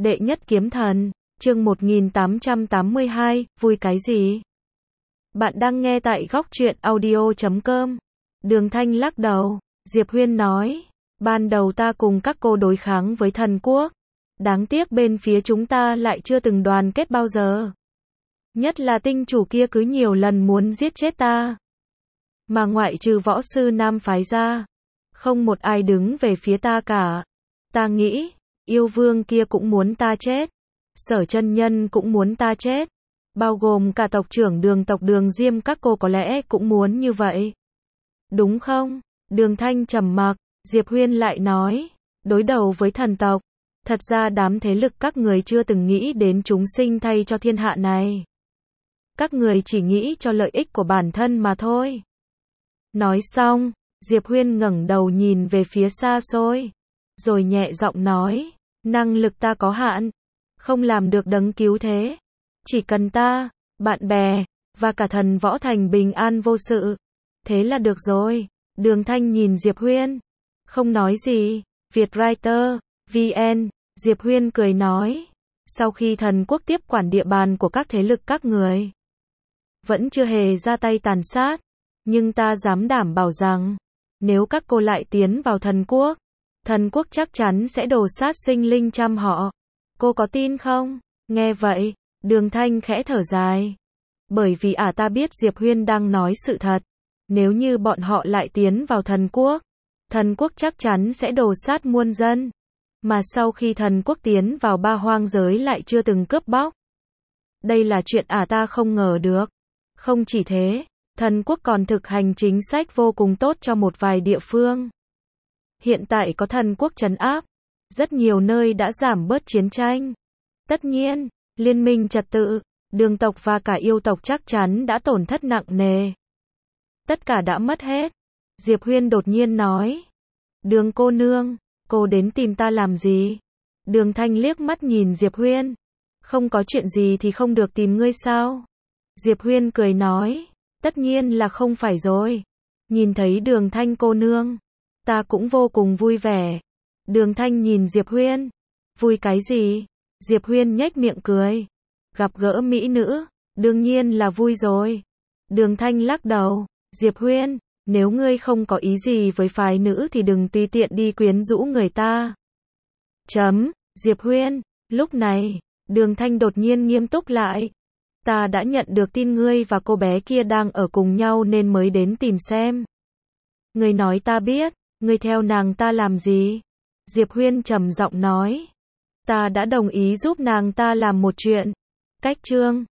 Đệ nhất kiếm thần, chương 1882, vui cái gì? Bạn đang nghe tại góc truyện audio.com. Đường Thanh lắc đầu, Diệp Huyên nói, ban đầu ta cùng các cô đối kháng với thần quốc. Đáng tiếc bên phía chúng ta lại chưa từng đoàn kết bao giờ. Nhất là tinh chủ kia cứ nhiều lần muốn giết chết ta. Mà ngoại trừ võ sư nam phái ra, không một ai đứng về phía ta cả. Ta nghĩ, yêu vương kia cũng muốn ta chết. Sở chân nhân cũng muốn ta chết. Bao gồm cả tộc trưởng Đường tộc Đường Diêm các cô có lẽ cũng muốn như vậy. Đúng không? Đường Thanh trầm mặc, Diệp Huyên lại nói, đối đầu với thần tộc. Thật ra đám thế lực các người chưa từng nghĩ đến chúng sinh thay cho thiên hạ này. Các người chỉ nghĩ cho lợi ích của bản thân mà thôi. Nói xong, Diệp Huyên ngẩng đầu nhìn về phía xa xôi, rồi nhẹ giọng nói, năng lực ta có hạn, không làm được đấng cứu thế. Chỉ cần ta, bạn bè, và cả thần võ thành bình an vô sự. Thế là được rồi. Đường Thanh nhìn Diệp Huyên, không nói gì. Vietwriter, VN, Diệp Huyên cười nói, sau khi thần quốc tiếp quản địa bàn của các thế lực các người, vẫn chưa hề ra tay tàn sát, nhưng ta dám đảm bảo rằng, nếu các cô lại tiến vào thần quốc chắc chắn sẽ đổ sát sinh linh trăm họ. Cô có tin không? Nghe vậy, Đường Thanh khẽ thở dài. Bởi vì ta biết Diệp Huyên đang nói sự thật. Nếu như bọn họ lại tiến vào thần quốc chắc chắn sẽ đổ sát muôn dân. Mà sau khi thần quốc tiến vào ba hoang giới lại chưa từng cướp bóc. Đây là chuyện ta không ngờ được. Không chỉ thế, thần quốc còn thực hành chính sách vô cùng tốt cho một vài địa phương. Hiện tại có thần quốc trấn áp, rất nhiều nơi đã giảm bớt chiến tranh. Tất nhiên, liên minh trật tự, Đường tộc và cả yêu tộc chắc chắn đã tổn thất nặng nề. Tất cả đã mất hết. Diệp Huyên đột nhiên nói, Đường cô nương, cô đến tìm ta làm gì? Đường Thanh liếc mắt nhìn Diệp Huyên, không có chuyện gì thì không được tìm ngươi sao? Diệp Huyên cười nói, tất nhiên là không phải rồi. Nhìn thấy Đường Thanh cô nương, ta cũng vô cùng vui vẻ. Đường Thanh nhìn Diệp Huyên, vui cái gì? Diệp Huyên nhếch miệng cười, gặp gỡ mỹ nữ, đương nhiên là vui rồi. Đường Thanh lắc đầu, Diệp Huyên, nếu ngươi không có ý gì với phái nữ thì đừng tùy tiện đi quyến rũ người ta. Diệp Huyên, lúc này, Đường Thanh đột nhiên nghiêm túc lại. Ta đã nhận được tin ngươi và cô bé kia đang ở cùng nhau nên mới đến tìm xem. Ngươi nói ta biết, ngươi theo nàng ta làm gì? Diệp Huyên trầm giọng nói. Ta đã đồng ý giúp nàng ta làm một chuyện. Cách chương